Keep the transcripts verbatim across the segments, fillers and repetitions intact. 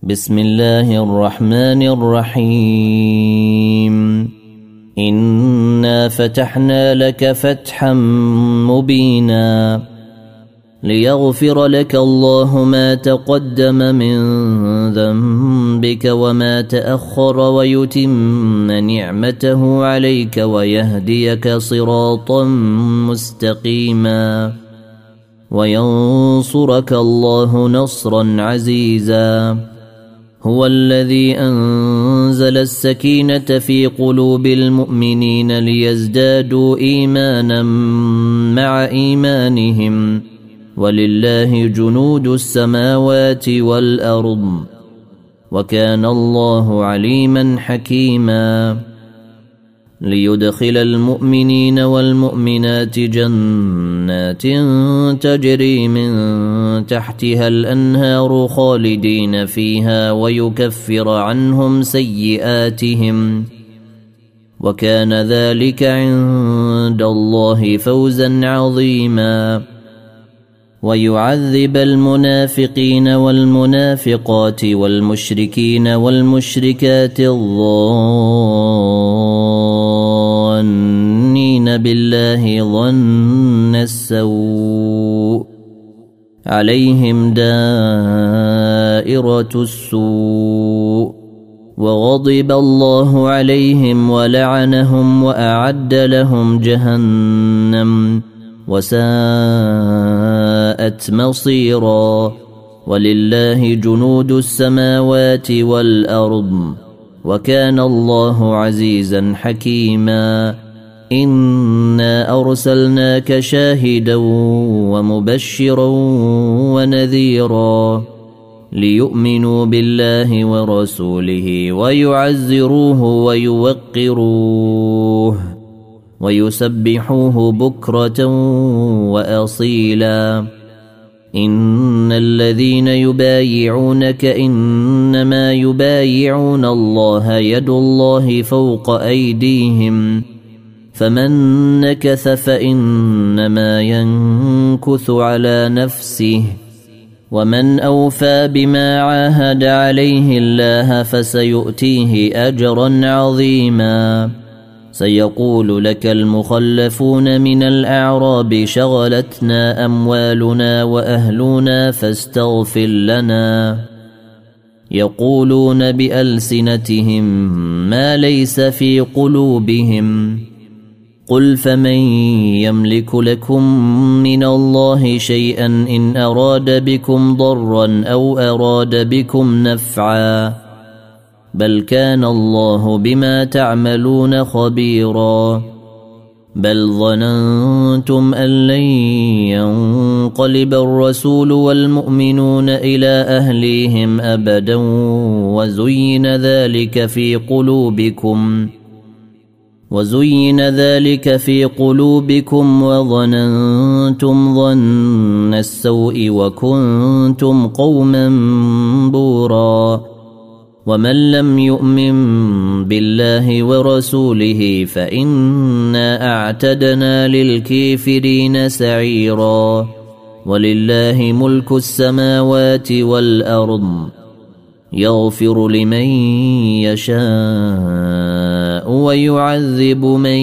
بسم الله الرحمن الرحيم إنا فتحنا لك فتحا مبينا ليغفر لك الله ما تقدم من ذنبك وما تأخر ويتم نعمته عليك ويهديك صراطا مستقيما وينصرك الله نصرا عزيزا هو الذي أنزل السكينة في قلوب المؤمنين ليزدادوا إيمانا مع إيمانهم ولله جنود السماوات والأرض وكان الله عليما حكيما ليدخل المؤمنين والمؤمنات جنات تجري من تحتها الأنهار خالدين فيها ويكفر عنهم سيئاتهم وكان ذلك عند الله فوزا عظيما ويعذب المنافقين والمنافقات والمشركين والمشركات الظانين بالله ظن السوء عليهم دائرة السوء وغضب الله عليهم ولعنهم وأعد لهم جهنم وساءت مصيرا ولله جنود السماوات والأرض وكان الله عزيزا حكيما إنا أرسلناك شاهدا ومبشرا ونذيرا ليؤمنوا بالله ورسوله ويعزروه ويوقروه ويسبحوه بكرة وأصيلا إن الذين يبايعونك إنما يبايعون الله يد الله فوق أيديهم فمن نكث فإنما ينكث على نفسه ومن أوفى بما عاهد عليه الله فسيؤتيه أجرا عظيما سيقول لك المخلفون من الأعراب شغلتنا أموالنا وأهلنا فاستغفر لنا يقولون بألسنتهم ما ليس في قلوبهم قل فمن يملك لكم من الله شيئا إن أراد بكم ضرا أو أراد بكم نفعا بل كان الله بما تعملون خبيرا بل ظننتم أن لن ينقلب الرسول والمؤمنون إلى أهليهم أبدا وزين ذلك في قلوبكم وزين ذلك في قلوبكم وظننتم ظن السوء وكنتم قوما بورا ومن لم يؤمن بالله ورسوله فإنا أعتدنا للكافرين سعيرا ولله ملك السماوات والأرض يغفر لمن يشاء ويعذب من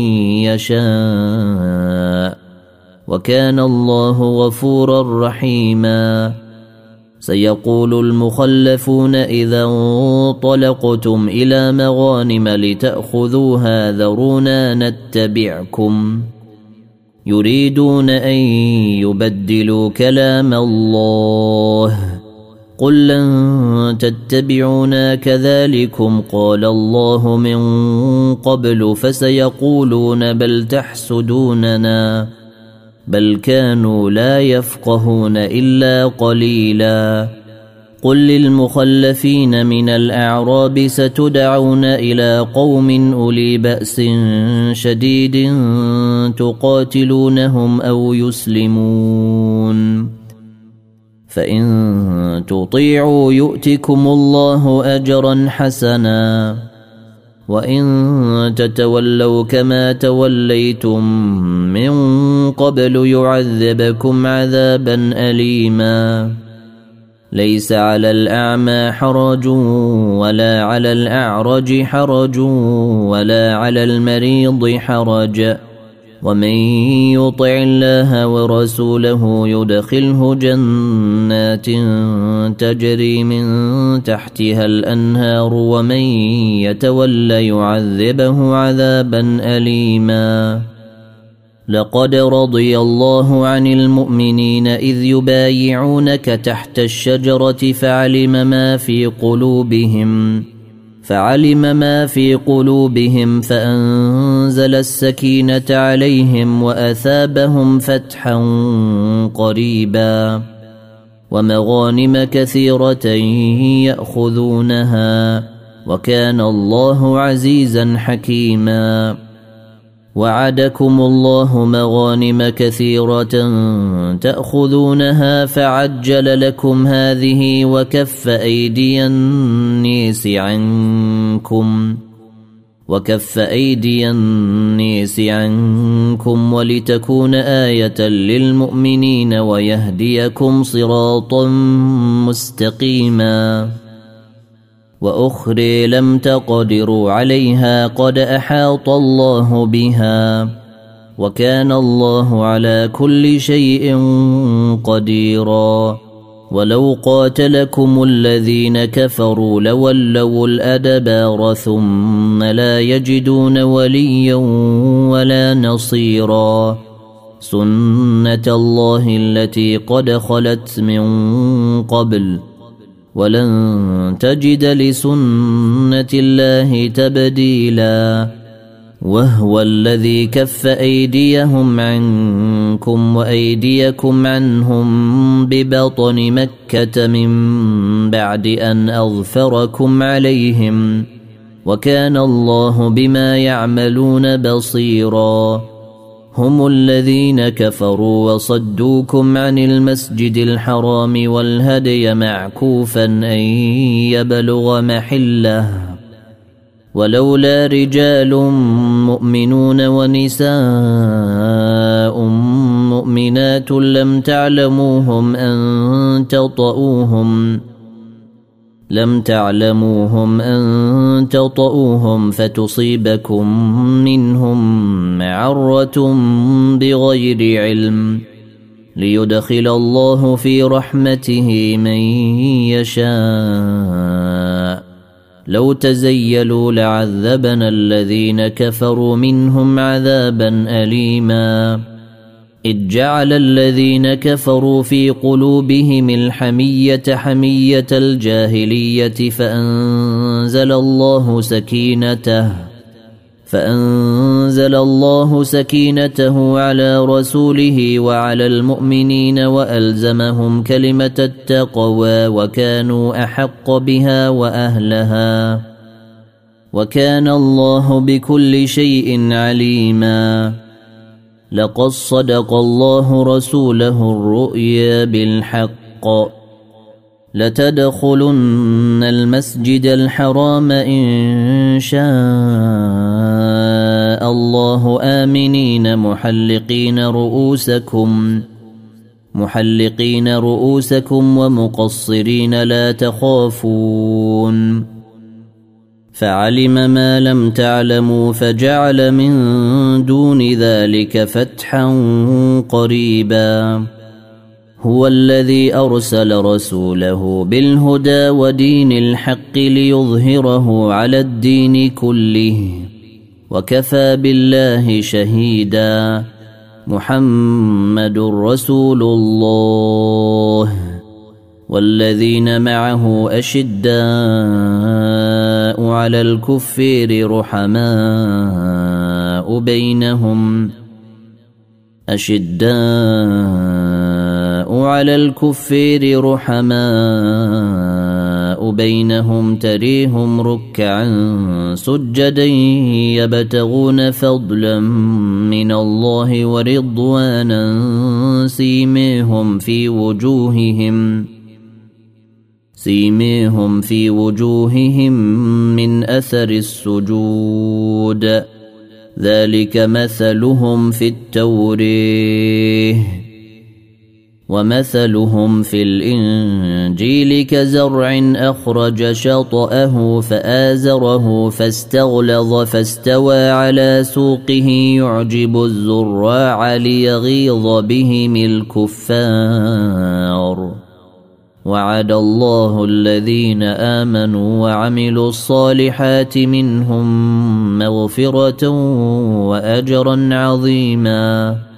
يشاء وكان الله غفورا رحيما سيقول المخلفون إذا انطلقتم إلى مغانم لتأخذوها ذرونا نتبعكم يريدون أن يبدلوا كلام الله قل لن تتبعونا كذلكم قال الله من قبل فسيقولون بل تحسدوننا بل كانوا لا يفقهون إلا قليلا قل للمخلفين من الأعراب ستدعون إلى قوم أولي بأس شديد تقاتلونهم أو يسلمون فإن تطيعوا يؤتكم الله أجرا حسنا وإن تتولوا كما توليتم من قبل يعذبكم عذابا أليما ليس على الأعمى حرج ولا على الأعرج حرج ولا على المريض حرج ومن يطع الله ورسوله يدخله جنات تجري من تحتها الأنهار ومن يتولى يعذبه عذابا أليما. لقد رضي الله عن المؤمنين إذ يبايعونك تحت الشجرة فعلم ما في قلوبهم فعلم ما في قلوبهم فأنزل السكينة عليهم وأثابهم فتحا قريبا ومغانم كثيرة يأخذونها وكان الله عزيزا حكيما. وعدكم الله مغانم كثيرة تأخذونها فعجل لكم هذه وكف أيدي النيس عنكم وكف أيدي النيس عنكم ولتكون آية للمؤمنين ويهديكم صراطا مستقيما. وأخرى لم تقدروا عليها قد أحاط الله بها وكان الله على كل شيء قديرا. ولو قاتلكم الذين كفروا لولوا الأدبار ثم لا يجدون وليا ولا نصيرا. سنة الله التي قد خلت من قبل ولن تجد لسنة الله تبديلا. وهو الذي كف أيديهم عنكم وأيديكم عنهم ببطن مكة من بعد أن أظفركم عليهم وكان الله بما يعملون بصيرا. هم الذين كفروا وصدوكم عن المسجد الحرام والهدي معكوفا أن يبلغ محله ولولا رجال مؤمنون ونساء مؤمنات لم تعلموهم أن تطؤوهم لم تعلموهم أن تطؤوهم فتصيبكم منهم معرة بغير علم ليدخل الله في رحمته من يشاء. لو تزيلوا لعذبنا الذين كفروا منهم عذابا أليما. إذ جعل الذين كفروا في قلوبهم الحمية حمية الجاهلية فأنزل الله سكينته فأنزل الله سكينته على رسوله وعلى المؤمنين وألزمهم كلمة التقوى وكانوا أحق بها وأهلها وكان الله بكل شيء عليما. لقد صدق الله رسوله الرؤيا بالحق لتدخلن المسجد الحرام إن شاء الله آمنين محلقين رؤوسكم محلقين رؤوسكم ومقصرين لا تخافون فعلم ما لم تعلموا فجعل من دون ذلك فتحا قريبا. هو الذي أرسل رسوله بالهدى ودين الحق ليظهره على الدين كله وكفى بالله شهيدا. محمد رسول الله والذين معه أشداء على الكفار رحماء بينهم أشداء على الكفار رحماء بينهم تريهم ركعا سجدا يبتغون فضلا من الله ورضوانا سيماهم في وجوههم سيماهم في وجوههم من أثر السجود ذلك مثلهم في التوريه ومثلهم في الإنجيل كزرع أخرج شطأه فآزره فاستغلظ فاستوى على سوقه يعجب الزراع ليغيظ بهم الكفار وعد الله الذين آمنوا وعملوا الصالحات منهم مغفرة وأجرا عظيما